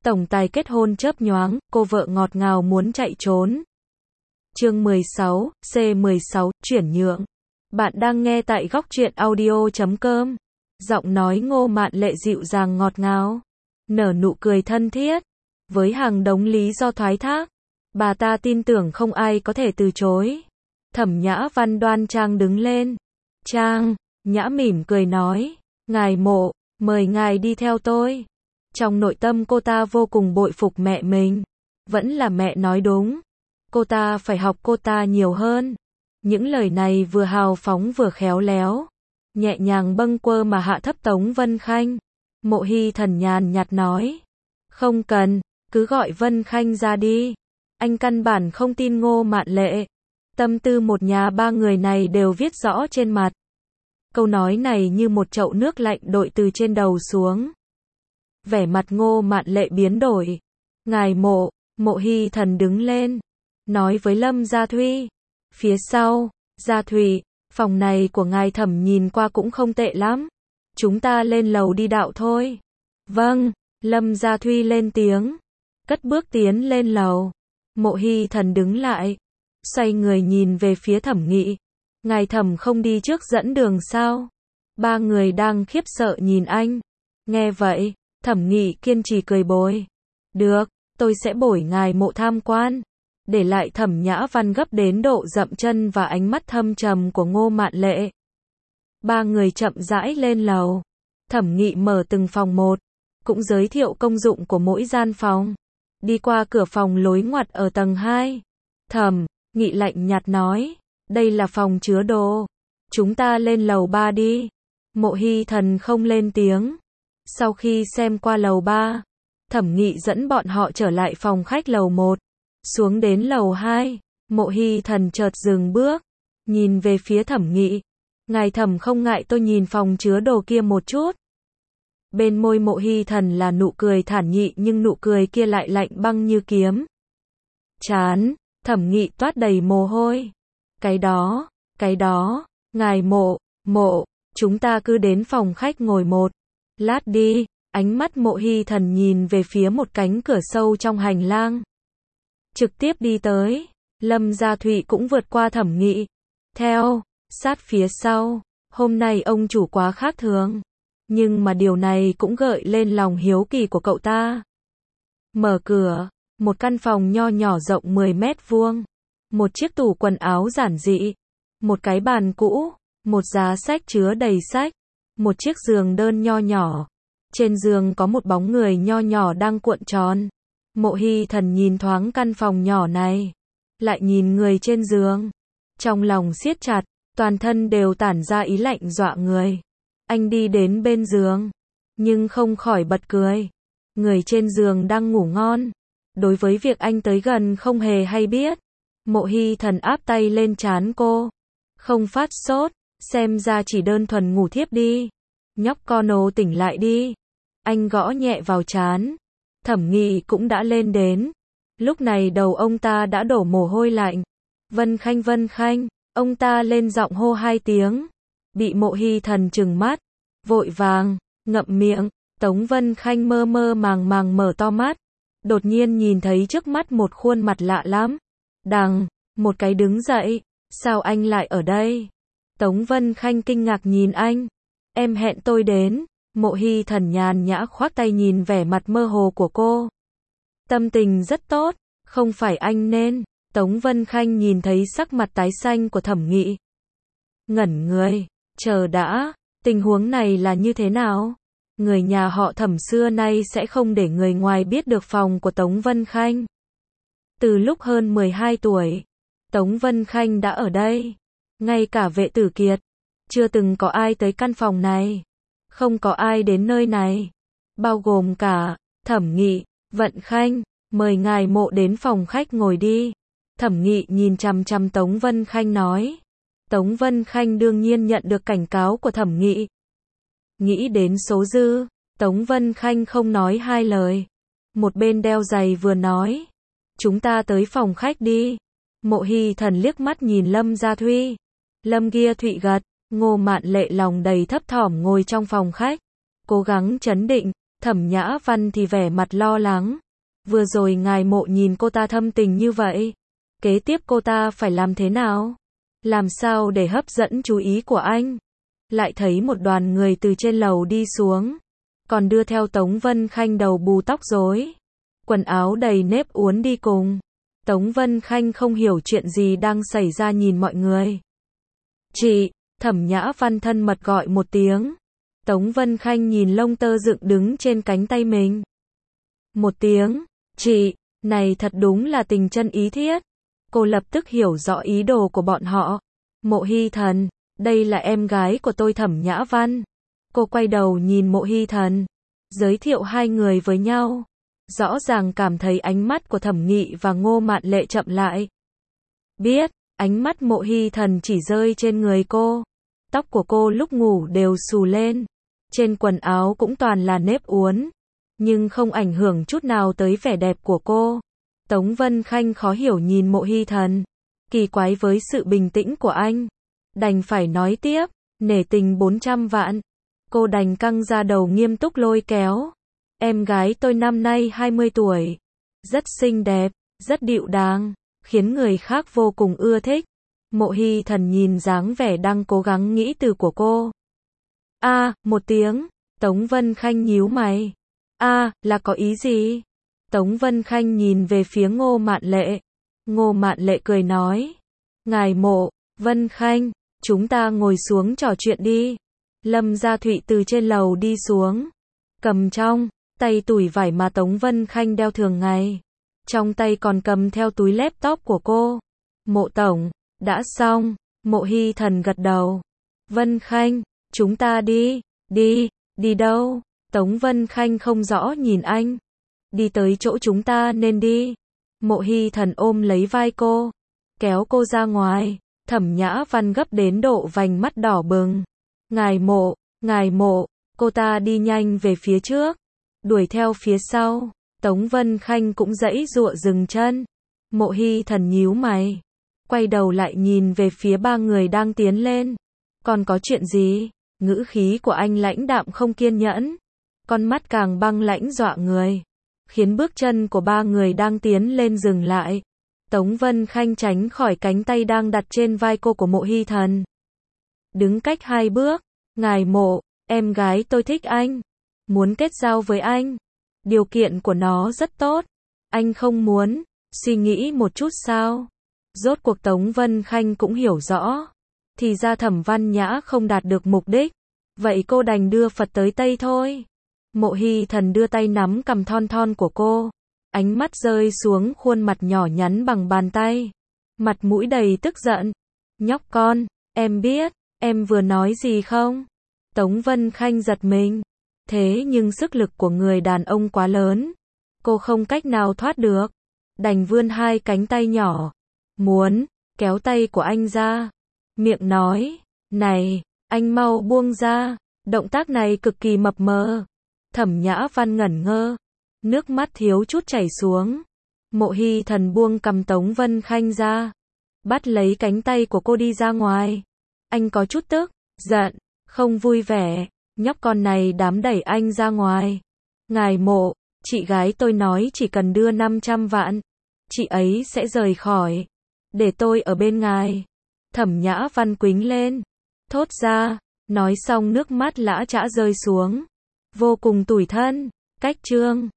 Tổng tài kết hôn chớp nhoáng, cô vợ ngọt ngào muốn chạy trốn. Chương 16, C16, chuyển nhượng. Bạn đang nghe tại góc truyện audio.com. Giọng nói Ngô Mạn Lệ dịu dàng ngọt ngào, nở nụ cười thân thiết, với hàng đống lý do thoái thác. Bà ta tin tưởng không ai có thể từ chối. Thẩm Nhã Văn đoan trang đứng lên. Trang, Nhã mỉm cười nói, ngài Mộ, mời ngài đi theo tôi. Trong nội tâm cô ta vô cùng bội phục mẹ mình. Vẫn là mẹ nói đúng. Cô ta phải học cô ta nhiều hơn. Những lời này vừa hào phóng vừa khéo léo, nhẹ nhàng bâng quơ mà hạ thấp Tống Vân Khanh. Mộ Hy Thần nhàn nhạt nói, không cần, cứ gọi Vân Khanh ra đi. Anh căn bản không tin Ngô Mạn Lệ. Tâm tư một nhà ba người này đều viết rõ trên mặt. Câu nói này như một chậu nước lạnh đội từ trên đầu xuống. Vẻ mặt Ngô Mạn Lệ biến đổi. Ngài Mộ, Mộ Hy Thần đứng lên, nói với Lâm Gia Thuy. Phía sau, Gia Thủy, phòng này của ngài Thẩm nhìn qua cũng không tệ lắm. Chúng ta lên lầu đi đạo thôi. Vâng, Lâm Gia Thuy lên tiếng, cất bước tiến lên lầu. Mộ Hy Thần đứng lại, xoay người nhìn về phía Thẩm Nghị. Ngài Thẩm không đi trước dẫn đường sao? Ba người đang khiếp sợ nhìn anh. Nghe vậy, Thẩm Nghị kiên trì cười bồi. Được, tôi sẽ bổi ngài Mộ tham quan. Để lại Thẩm Nhã Văn gấp đến độ dậm chân và ánh mắt thâm trầm của Ngô Mạn Lệ. Ba người chậm rãi lên lầu. Thẩm Nghị mở từng phòng một, cũng giới thiệu công dụng của mỗi gian phòng. Đi qua cửa phòng lối ngoặt ở tầng 2. Thẩm Nghị lạnh nhạt nói, đây là phòng chứa đồ. Chúng ta lên lầu 3 đi. Mộ Hy Thần không lên tiếng. Sau khi xem qua lầu 3, Thẩm Nghị dẫn bọn họ trở lại phòng khách lầu 1. Xuống đến lầu 2, Mộ Hy Thần chợt dừng bước, nhìn về phía Thẩm Nghị. Ngài Thẩm không ngại tôi nhìn phòng chứa đồ kia một chút. Bên môi Mộ Hy Thần là nụ cười thản nhị nhưng nụ cười kia lại lạnh băng như kiếm. Chán, Thẩm Nghị toát đầy mồ hôi. Cái đó, ngài Mộ, chúng ta cứ đến phòng khách ngồi một lát đi. Ánh mắt Mộ Hy Thần nhìn về phía một cánh cửa sâu trong hành lang. Trực tiếp đi tới, Lâm Gia Thụy cũng vượt qua Thẩm Nghị, theo sát phía sau. Hôm nay ông chủ quá khác thường, nhưng mà điều này cũng gợi lên lòng hiếu kỳ của cậu ta. Mở cửa, một căn phòng nho nhỏ rộng 10 mét vuông, một chiếc tủ quần áo giản dị, một cái bàn cũ, một giá sách chứa đầy sách, một chiếc giường đơn nho nhỏ. Trên giường có một bóng người nho nhỏ đang cuộn tròn. Mộ Hy Thần nhìn thoáng căn phòng nhỏ này, lại nhìn người trên giường, trong lòng siết chặt, toàn thân đều tản ra ý lạnh dọa người. Anh đi đến bên giường, nhưng không khỏi bật cười. Người trên giường đang ngủ ngon, đối với việc anh tới gần không hề hay biết. Mộ Hy Thần áp tay lên trán cô, không phát sốt, xem ra chỉ đơn thuần ngủ thiếp đi. Nhóc con ồ tỉnh lại đi. Anh gõ nhẹ vào trán. Thẩm Nghị cũng đã lên đến. Lúc này đầu ông ta đã đổ mồ hôi lạnh. Vân Khanh, ông ta lên giọng hô 2 tiếng. Bị Mộ Hy Thần trừng mắt, vội vàng ngậm miệng. Tống Vân Khanh mơ mơ màng màng mở to mắt, đột nhiên nhìn thấy trước mắt một khuôn mặt lạ lắm. Một cái đứng dậy, sao anh lại ở đây? Tống Vân Khanh kinh ngạc nhìn anh. Em hẹn tôi đến. Mộ Hy Thần nhàn nhã khoác tay nhìn vẻ mặt mơ hồ của cô. Tâm tình rất tốt, không phải anh nên. Tống Vân Khanh nhìn thấy sắc mặt tái xanh của Thẩm Nghị, ngẩn người, chờ đã, tình huống này là như thế nào? Người nhà họ Thẩm xưa nay sẽ không để người ngoài biết được phòng của Tống Vân Khanh. Từ lúc hơn 12 tuổi, Tống Vân Khanh đã ở đây. Ngay cả Vệ Tử Kiệt, chưa từng có ai tới căn phòng này. Không có ai đến nơi này, bao gồm cả Thẩm Nghị. Vận Khanh, mời ngài Mộ đến phòng khách ngồi đi. Thẩm Nghị nhìn chằm chằm Tống Vân Khanh nói. Tống Vân Khanh đương nhiên nhận được cảnh cáo của Thẩm Nghị. Nghĩ đến số dư, Tống Vân Khanh không nói hai lời. Một bên đeo giày vừa nói, chúng ta tới phòng khách đi. Mộ Hy Thần liếc mắt nhìn Lâm Gia Thuy. Lâm Gia Thụy gật. Ngô Mạn Lệ lòng đầy thấp thỏm ngồi trong phòng khách, cố gắng trấn định. Thẩm Nhã Văn thì vẻ mặt lo lắng. Vừa rồi ngài Mộ nhìn cô ta thâm tình như vậy. Kế tiếp cô ta phải làm thế nào? Làm sao để hấp dẫn chú ý của anh? Lại thấy một đoàn người từ trên lầu đi xuống. Còn đưa theo Tống Vân Khanh đầu bù tóc rối. Quần áo đầy nếp uốn đi cùng. Tống Vân Khanh không hiểu chuyện gì đang xảy ra nhìn mọi người. Chị, Thẩm Nhã Văn thân mật gọi một tiếng. Tống Vân Khanh nhìn lông tơ dựng đứng trên cánh tay mình. Một tiếng, chị, này thật đúng là tình chân ý thiết. Cô lập tức hiểu rõ ý đồ của bọn họ. Mộ Hy Thần, đây là em gái của tôi Thẩm Nhã Văn. Cô quay đầu nhìn Mộ Hy Thần, giới thiệu hai người với nhau. Rõ ràng cảm thấy ánh mắt của Thẩm Nghị và Ngô Mạn Lệ chậm lại. Biết, ánh mắt Mộ Hy Thần chỉ rơi trên người cô. Tóc của cô lúc ngủ đều xù lên. Trên quần áo cũng toàn là nếp uốn. Nhưng không ảnh hưởng chút nào tới vẻ đẹp của cô. Tống Vân Khanh khó hiểu nhìn Mộ Hy Thần. Kỳ quái với sự bình tĩnh của anh. Đành phải nói tiếp, nể tình 400 vạn. Cô đành căng ra đầu nghiêm túc lôi kéo. Em gái tôi năm nay 20 tuổi. Rất xinh đẹp, rất điệu đàng, khiến người khác vô cùng ưa thích. Mộ Hy Thần nhìn dáng vẻ đang cố gắng nghĩ từ của cô. Một tiếng. Tống Vân Khanh nhíu mày. Là có ý gì? Tống Vân Khanh nhìn về phía Ngô Mạn Lệ. Ngô Mạn Lệ cười nói. Ngài Mộ, Vân Khanh, chúng ta ngồi xuống trò chuyện đi. Lâm Gia Thụy từ trên lầu đi xuống. Cầm trong tay tủi vải mà Tống Vân Khanh đeo thường ngày. Trong tay còn cầm theo túi laptop của cô. Mộ tổng, đã xong. Mộ Hy Thần gật đầu. Vân Khanh, chúng ta đi. Đi đâu? Tống Vân Khanh không rõ nhìn anh. Đi tới chỗ chúng ta nên đi. Mộ Hy Thần ôm lấy vai cô, kéo cô ra ngoài. Thẩm Nhã Văn gấp đến độ vành mắt đỏ bừng. Ngài Mộ, cô ta đi nhanh về phía trước, đuổi theo phía sau. Tống Vân Khanh cũng giãy giụa dừng chân. Mộ Hy Thần nhíu mày, quay đầu lại nhìn về phía ba người đang tiến lên. Còn có chuyện gì? Ngữ khí của anh lãnh đạm không kiên nhẫn, con mắt càng băng lãnh dọa người, khiến bước chân của ba người đang tiến lên dừng lại. Tống Vân Khanh tránh khỏi cánh tay đang đặt trên vai cô của Mộ Hy Thần. Đứng cách 2 bước. Ngài Mộ, em gái tôi thích anh, muốn kết giao với anh. Điều kiện của nó rất tốt. Anh không muốn suy nghĩ một chút sao? Rốt cuộc Tống Vân Khanh cũng hiểu rõ. Thì ra Thẩm Văn Nhã không đạt được mục đích. Vậy cô đành đưa Phật tới Tây thôi. Mộ Hy Thần đưa tay nắm cằm thon thon của cô. Ánh mắt rơi xuống khuôn mặt nhỏ nhắn bằng bàn tay. Mặt mũi đầy tức giận. Nhóc con, em biết, em vừa nói gì không? Tống Vân Khanh giật mình. Thế nhưng sức lực của người đàn ông quá lớn. Cô không cách nào thoát được. Đành vươn 2 cánh tay nhỏ. Muốn kéo tay của anh ra. Miệng nói, này, anh mau buông ra. Động tác này cực kỳ mập mờ. Thẩm Nhã Văn ngẩn ngơ. Nước mắt thiếu chút chảy xuống. Mộ Hy Thần buông cầm Tống Vân Khanh ra. Bắt lấy cánh tay của cô đi ra ngoài. Anh có chút tức, giận, không vui vẻ. Nhóc con này dám đẩy anh ra ngoài. Ngài Mộ, chị gái tôi nói chỉ cần đưa 500 vạn. Chị ấy sẽ rời khỏi. Để tôi ở bên ngài. Thẩm Nhã Văn quính lên. Thốt ra. Nói xong nước mắt lã chã rơi xuống. Vô cùng tủi thân. Cách chương